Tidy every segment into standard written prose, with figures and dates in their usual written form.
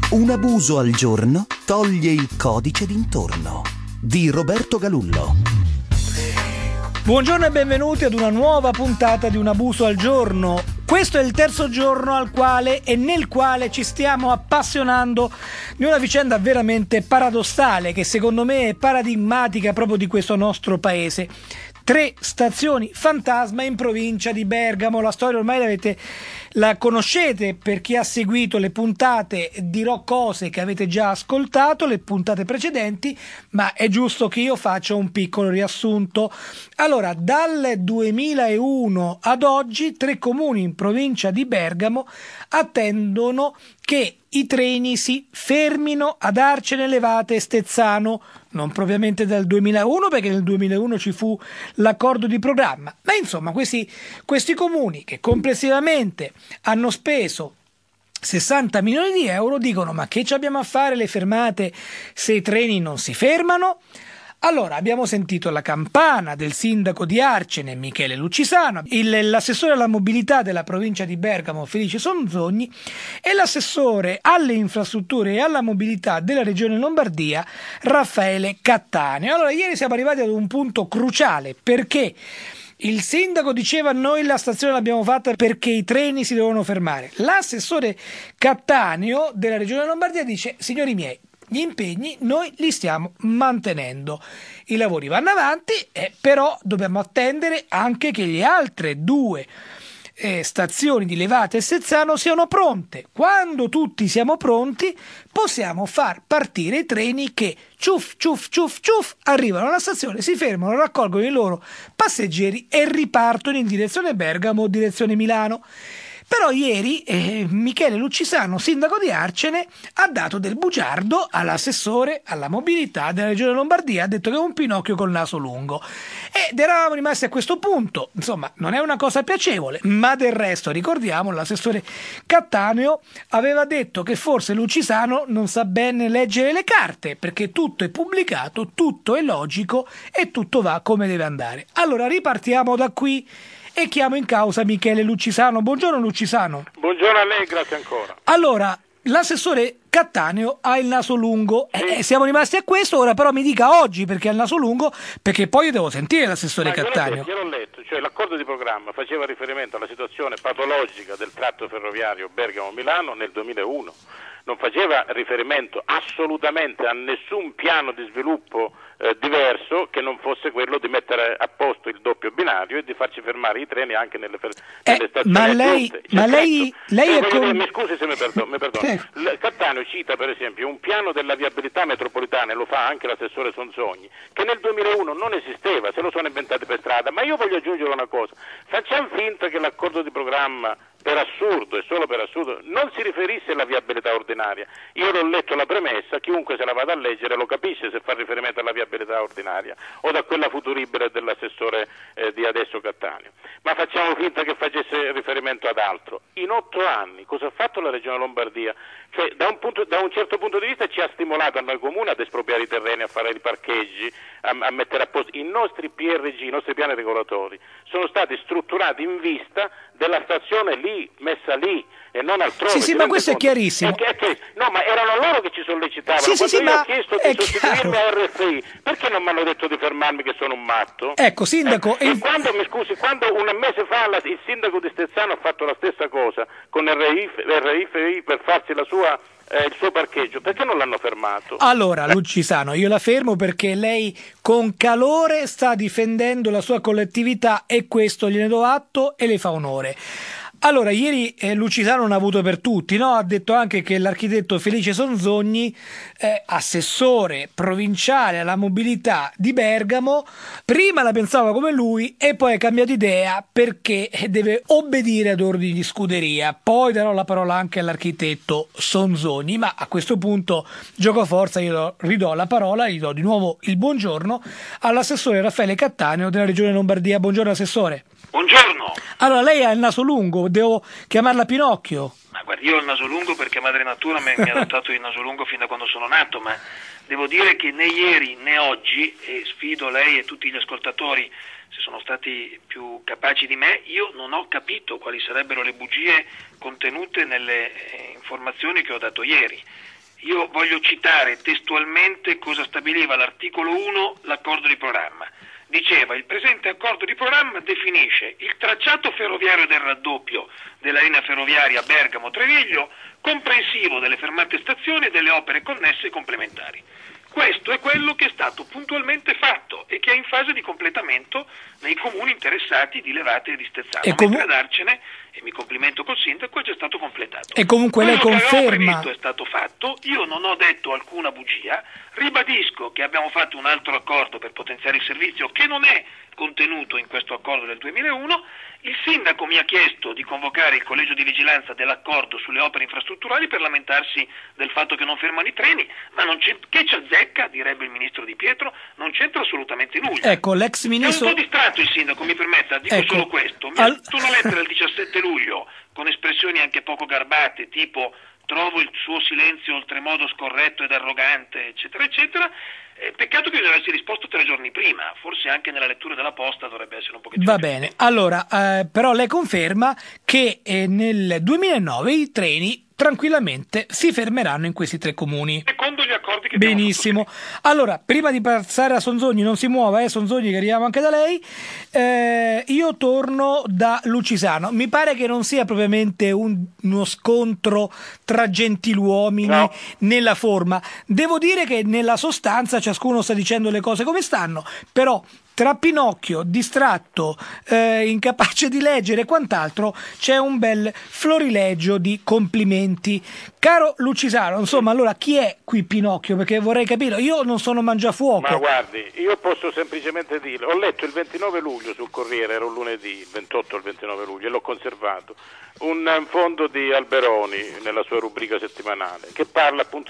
Un abuso al giorno toglie il codice d'intorno. Di Roberto Galullo. Buongiorno e benvenuti ad una nuova puntata di Un abuso al giorno. Questo è il terzo giorno nel quale ci stiamo appassionando di una vicenda veramente paradossale che secondo me è paradigmatica proprio di questo nostro paese. 3 stazioni fantasma in provincia di Bergamo. La storia ormai la conoscete, per chi ha seguito le puntate dirò cose che avete già ascoltato, le puntate precedenti, ma è giusto che io faccia un piccolo riassunto. Allora, dal 2001 ad oggi 3 comuni in provincia di Bergamo attendono che i treni si fermino ad Arcene Levate e Stezzano, non propriamente dal 2001 perché nel 2001 ci fu l'accordo di programma, ma insomma questi comuni che complessivamente hanno speso 60 milioni di euro dicono: ma che ci abbiamo a fare le fermate se i treni non si fermano? Allora abbiamo sentito la campana del sindaco di Arcene, Michele Lucisano, l'assessore alla mobilità della provincia di Bergamo, Felice Sonzogni, e l'assessore alle infrastrutture e alla mobilità della regione Lombardia, Raffaele Cattaneo. Allora ieri siamo arrivati ad un punto cruciale, perché il sindaco diceva: noi la stazione l'abbiamo fatta perché i treni si devono fermare. L'assessore Cattaneo della regione Lombardia dice: signori miei, gli impegni noi li stiamo mantenendo, i lavori vanno avanti, però dobbiamo attendere anche che le altre 2 stazioni di Levate e Stezzano siano pronte. Quando tutti siamo pronti possiamo far partire i treni che ciuff ciuff ciuff ciuff arrivano alla stazione, si fermano, raccolgono i loro passeggeri e ripartono in direzione Bergamo o direzione Milano. Però ieri Michele Lucisano, sindaco di Arcene, ha dato del bugiardo all'assessore alla mobilità della regione Lombardia, ha detto che è un Pinocchio col naso lungo. Ed eravamo rimasti a questo punto. Insomma, non è una cosa piacevole, ma del resto, ricordiamo, l'assessore Cattaneo aveva detto che forse Lucisano non sa bene leggere le carte, perché tutto è pubblicato, tutto è logico e tutto va come deve andare. Allora ripartiamo da qui e chiamo in causa Michele Lucisano. Buongiorno Lucisano. Buongiorno a lei, grazie ancora. Allora, l'assessore Cattaneo ha il naso lungo, Sì. Siamo rimasti a questo, ora però mi dica oggi perché ha il naso lungo, perché poi io devo sentire l'assessore Cattaneo. Io l'ho letto, cioè l'accordo di programma faceva riferimento alla situazione patologica del tratto ferroviario Bergamo-Milano nel 2001, non faceva riferimento assolutamente a nessun piano di sviluppo diverso che non fosse quello di mettere a posto il doppio binario e di farci fermare i treni anche nelle stazioni ma lei aggiunte. Mi scusi se mi perdono. Cattaneo cita per esempio un piano della viabilità metropolitana, e lo fa anche l'assessore Sonzogni, che nel 2001 non esisteva, se lo sono inventati per strada. Ma io voglio aggiungere una cosa: facciamo finta che l'accordo di programma, per assurdo e solo per assurdo, non si riferisse alla viabilità ordinaria. Io l'ho letto la premessa, chiunque se la vada a leggere lo capisce se fa riferimento alla viabilità ordinaria o da quella futuribile dell'assessore di adesso Cattaneo. Ma facciamo finta che facesse riferimento ad altro. In 8 anni cosa ha fatto la regione Lombardia? Cioè, da un certo punto di vista ci ha stimolato a noi comuni ad espropriare i terreni, a fare i parcheggi, a mettere a posto. I nostri PRG, i nostri piani regolatori sono stati strutturati in vista della stazione lì, messa lì e non altrove. Sì, ma questo è chiarissimo. No, ma erano loro che ci sollecitavano. Sì, Quando io ma ho chiesto di sostituirmi a RFI, perché non mi hanno detto di fermarmi che sono un matto? Ecco, sindaco. Quando un mese fa il sindaco di Stezzano ha fatto la stessa cosa con RFI per farsi il suo parcheggio, perché non l'hanno fermato? Allora, Lucisano, io la fermo perché lei con calore sta difendendo la sua collettività e questo gliene do atto e le fa onore. Allora, ieri Lucisano non ha avuto per tutti, no? Ha detto anche che l'architetto Felice Sonzogni, assessore provinciale alla mobilità di Bergamo, prima la pensava come lui e poi ha cambiato idea perché deve obbedire ad ordini di scuderia. Poi darò la parola anche all'architetto Sonzogni, ma a questo punto gioco forza, io ridò la parola, gli do di nuovo il buongiorno all'assessore Raffaele Cattaneo della regione Lombardia. Buongiorno assessore. Buongiorno. Allora, lei ha il naso lungo, devo chiamarla Pinocchio? Ma guardi, io ho il naso lungo perché madre natura mi ha dotato il naso lungo fin da quando sono nato, ma devo dire che né ieri né oggi, e sfido lei e tutti gli ascoltatori se sono stati più capaci di me, io non ho capito quali sarebbero le bugie contenute nelle informazioni che ho dato ieri. Io voglio citare testualmente cosa stabiliva l'articolo 1, l'accordo di programma. Diceva: il presente accordo di programma definisce il tracciato ferroviario del raddoppio della linea ferroviaria Bergamo-Treviglio, comprensivo delle fermate stazioni e delle opere connesse e complementari. Questo è quello che è stato puntualmente fatto e che è in fase di completamento nei comuni interessati di Levate e di Stezzano. Mentre ad Arcene, e mi complimento col sindaco, è già stato completato. E comunque lei conferma. Quello che avevamo previsto è stato fatto, io non ho detto alcuna bugia, ribadisco che abbiamo fatto un altro accordo per potenziare il servizio che non è contenuto in questo accordo del 2001. Il sindaco mi ha chiesto di convocare il collegio di vigilanza dell'accordo sulle opere infrastrutturali per lamentarsi del fatto che non fermano i treni, ma non c'è, che ci azzecca, direbbe il ministro Di Pietro, non c'entra assolutamente nulla. Ecco, l'ex ministro... È un po' distratto il sindaco, mi permetta, dico solo questo. Mi ha fatto una lettera il 17 luglio con espressioni anche poco garbate, tipo trovo il suo silenzio oltremodo scorretto ed arrogante, eccetera, eccetera. Peccato che io avessi risposto 3 giorni prima, forse anche nella lettura della posta dovrebbe essere un pochettino... Va bene, allora, però lei conferma che nel 2009 i treni tranquillamente si fermeranno in questi 3 comuni. Secondo gli accordi che benissimo. Allora, prima di passare a Sonzogni, non si muova, Sonzogni, che arriviamo anche da lei, io torno da Lucisano. Mi pare che non sia propriamente uno scontro tra gentiluomini nella forma. Devo dire che nella sostanza ciascuno sta dicendo le cose come stanno, però tra Pinocchio, distratto, incapace di leggere e quant'altro, c'è un bel florilegio di complimenti. Caro Lucisano, insomma, allora chi è qui Pinocchio? Perché vorrei capire, io non sono mangiafuoco. Ma guardi, io posso semplicemente dire, ho letto il 29 luglio sul Corriere, era un lunedì, il 28 o il 29 luglio, e l'ho conservato, un fondo di Alberoni nella sua rubrica settimanale, che parla appunto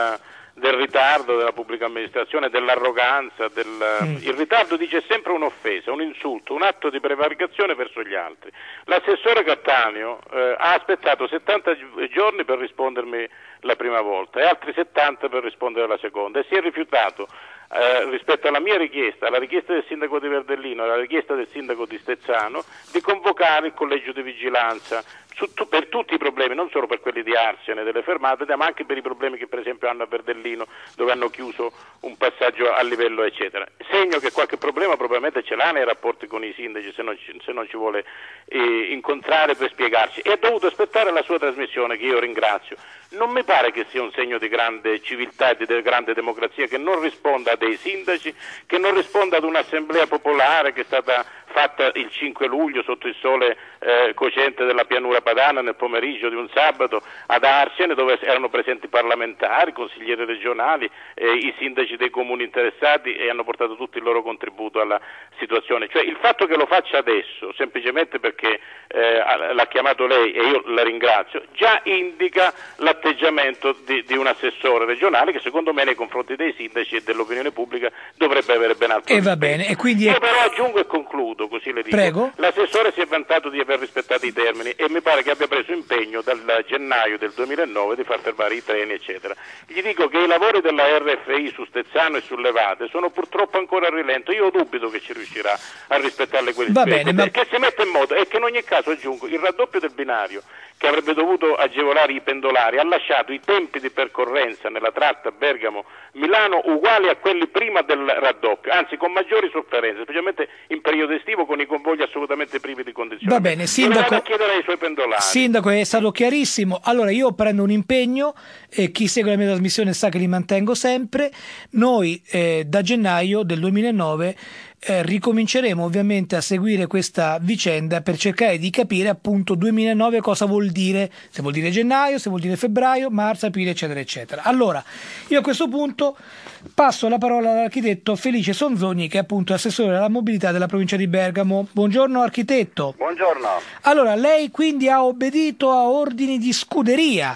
del ritardo della pubblica amministrazione, dell'arroganza, il ritardo dice è sempre un'offesa, un insulto, un atto di prevaricazione verso gli altri. L'assessore Cattaneo ha aspettato 70 giorni per rispondermi la prima volta e altri 70 per rispondere la seconda e si è rifiutato rispetto alla mia richiesta, alla richiesta del sindaco di Verdellino, alla richiesta del sindaco di Stezzano, di convocare il collegio di vigilanza per tutti i problemi, non solo per quelli di Arcene, delle fermate, ma anche per i problemi che per esempio hanno a Verdellino, dove hanno chiuso un passaggio a livello eccetera. Segno che qualche problema probabilmente ce l'ha nei rapporti con i sindaci, se non ci vuole incontrare per spiegarci, e ha dovuto aspettare la sua trasmissione, che io ringrazio. Non mi pare che sia un segno di grande civiltà e di grande democrazia che non risponda a dei sindaci, che non risponda ad un'assemblea popolare che è stata fatta il 5 luglio sotto il sole cocente della pianura padana nel pomeriggio di un sabato ad Arcene, dove erano presenti parlamentari, consiglieri regionali, i sindaci dei comuni interessati, e hanno portato tutto il loro contributo alla situazione. Cioè il fatto che lo faccia adesso, semplicemente perché l'ha chiamato lei e io la ringrazio, già indica l'atteggiamento di un assessore regionale che secondo me nei confronti dei sindaci e dell'opinione pubblica dovrebbe avere ben altro rispetto. Va bene, e quindi io però aggiungo e concludo, così le dico. Prego. L'assessore si è vantato di aver rispettato i termini e mi pare che abbia preso impegno dal gennaio del 2009 di far fermare i treni eccetera. Gli dico che i lavori della RFI su Stezzano e su Levate sono purtroppo ancora a rilento, io dubito che ci riuscirà a rispettarle quelle spese, che si mette in moto, e che in ogni caso, aggiungo, il raddoppio del binario che avrebbe dovuto agevolare i pendolari ha lasciato i tempi di percorrenza nella tratta Bergamo-Milano uguali a quelli prima del raddoppio, anzi con maggiori sofferenze, specialmente in periodo estivo con i convogli assolutamente privi di condizioni. Va bene, sindaco, a chiedere ai suoi pendolari. Sindaco, è stato chiarissimo. Allora io prendo un impegno e chi segue la mia trasmissione sa che li mantengo sempre. Noi da gennaio del 2009 ricominceremo ovviamente a seguire questa vicenda per cercare di capire appunto 2009 cosa vuol dire, se vuol dire gennaio, se vuol dire febbraio, marzo, aprile eccetera eccetera. Allora io a questo punto passo la parola all'architetto Felice Sonzogni, che è appunto assessore alla mobilità della provincia di Bergamo. Buongiorno architetto. Buongiorno. Allora lei quindi ha obbedito a ordini di scuderia.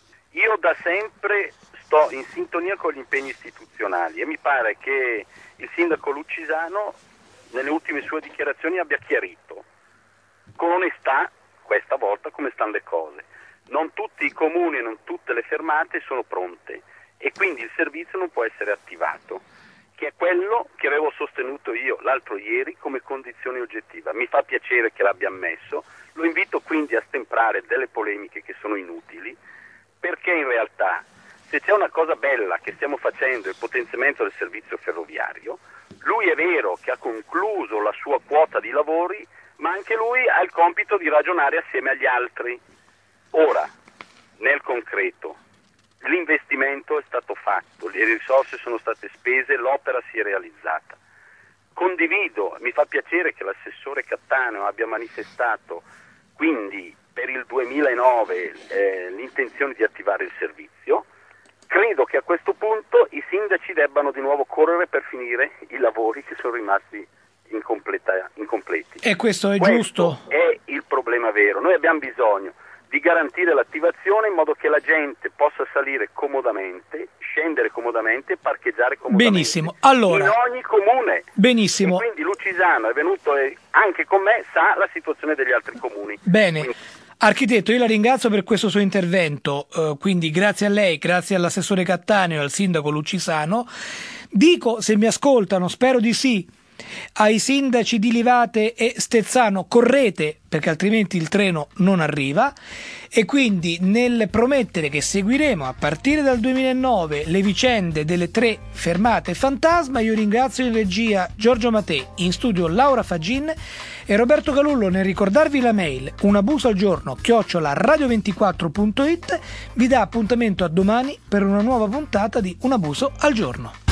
Io da sempre sto in sintonia con gli impegni istituzionali e mi pare che il sindaco Lucisano nelle ultime sue dichiarazioni abbia chiarito con onestà questa volta come stanno le cose. Non tutti i comuni e non tutte le fermate sono pronte e quindi il servizio non può essere attivato, che è quello che avevo sostenuto io l'altro ieri come condizione oggettiva. Mi fa piacere che l'abbia ammesso, lo invito quindi a stemprare delle polemiche che sono inutili, perché in realtà se c'è una cosa bella che stiamo facendo è il potenziamento del servizio ferroviario. Lui è vero che ha concluso la sua quota di lavori, ma anche lui ha il compito di ragionare assieme agli altri. Ora, nel concreto, l'investimento è stato fatto, le risorse sono state spese, l'opera si è realizzata. Condivido, mi fa piacere che l'assessore Cattaneo abbia manifestato quindi per il 2009 l'intenzione di attivare il servizio. Credo che a questo punto i sindaci debbano di nuovo correre per finire i lavori che sono rimasti incompleti. E questo è giusto? È il problema vero. Noi abbiamo bisogno di garantire l'attivazione in modo che la gente possa salire comodamente, scendere comodamente e parcheggiare comodamente. Benissimo. Allora, in ogni comune. Benissimo. E quindi Lucisano è venuto anche con me, sa la situazione degli altri comuni. Bene. Quindi, Architetto, io la ringrazio per questo suo intervento, quindi grazie a lei, grazie all'assessore Cattaneo e al sindaco Lucisano. Dico, se mi ascoltano, spero di sì, ai sindaci di Livate e Stezzano: correte, perché altrimenti il treno non arriva. E quindi, nel promettere che seguiremo a partire dal 2009 le vicende delle 3 fermate fantasma, io ringrazio in regia Giorgio Matè, in studio Laura Fagin e Roberto Galullo. Nel ricordarvi la mail unabusoalgiorno@radio24.it, vi dà appuntamento a domani per una nuova puntata di Un abuso al giorno.